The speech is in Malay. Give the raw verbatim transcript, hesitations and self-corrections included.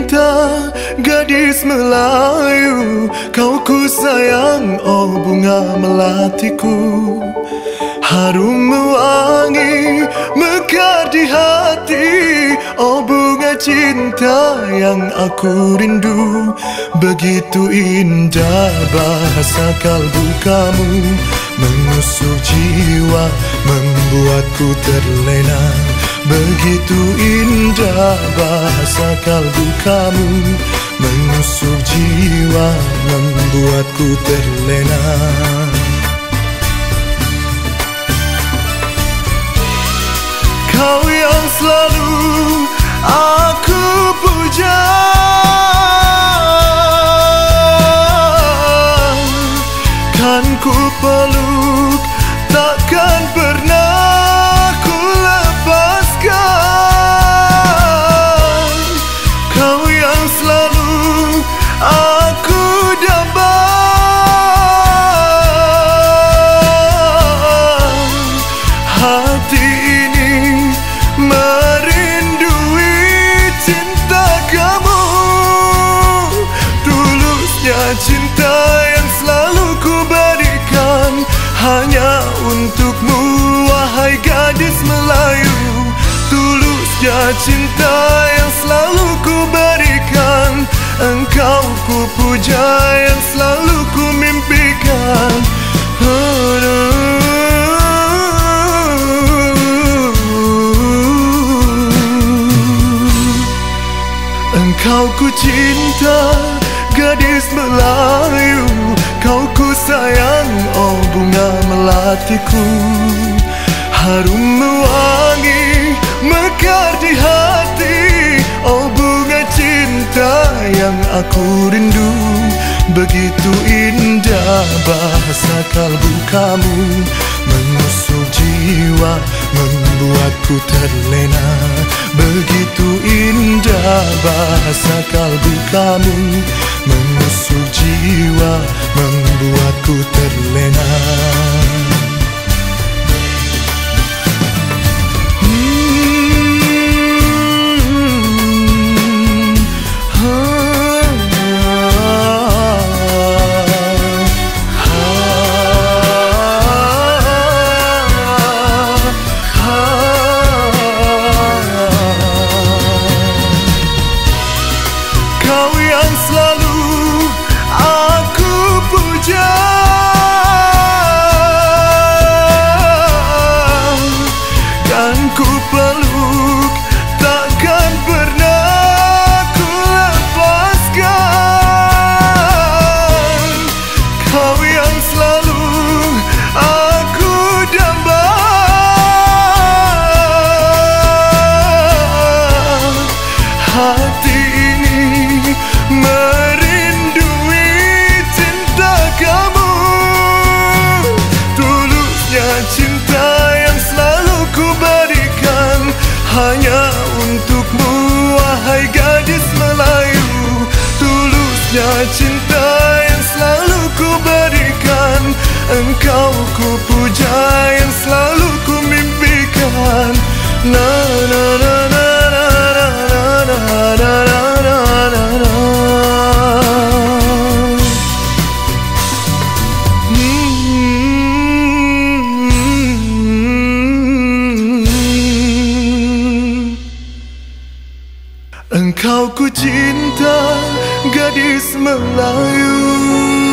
cinta, gadis Melayu. Kau ku sayang, oh bunga melatiku. Harum mewangi, mekar di hati. Oh bunga cinta yang aku rindu. Begitu indah bahasa kalbu kamu, menusuk jiwa, membuatku terlena. Begitu indah bahasa kalbu kamu, menusuk jiwa, membuatku terlena. Kau yang selalu aku puja, kan ku peluk, takkan pernah ku lepaskan. Kau yang selalu aku dambakan. Hati ini merindui cinta kamu. Tulusnya cinta yang selalu ku berikan hanya untukmu, wahai gadis Melayu. Tulusnya cinta yang selalu ku berikan, engkau ku puja yang selalu ku mimpikan. Engkau ku cinta, gadis Melayu. Kau ku sayang, oh bunga melatiku. Harum mewangi, mekar di hati. Oh bunga cinta yang aku rindu. Begitu indah bahasa kalbu kamu, menusuk jiwa, membuatku terlena. Begitu indah bahasa kalbu kamu, menusuk jiwa, membuatku terlena. Kau yang selalu aku puja, kan ku peluk, takkan pernah ku lepaskan. Kau yang selalu aku dambakan. Hati merindui cinta kamu. Tulusnya cinta yang selalu ku berikan hanya untukmu, wahai gadis Melayu. Tulusnya cinta yang selalu ku berikan, engkau ku puja yang selalu ku mimpikan. Na na na na na na na na na. Engkau ku cinta, gadis Melayu.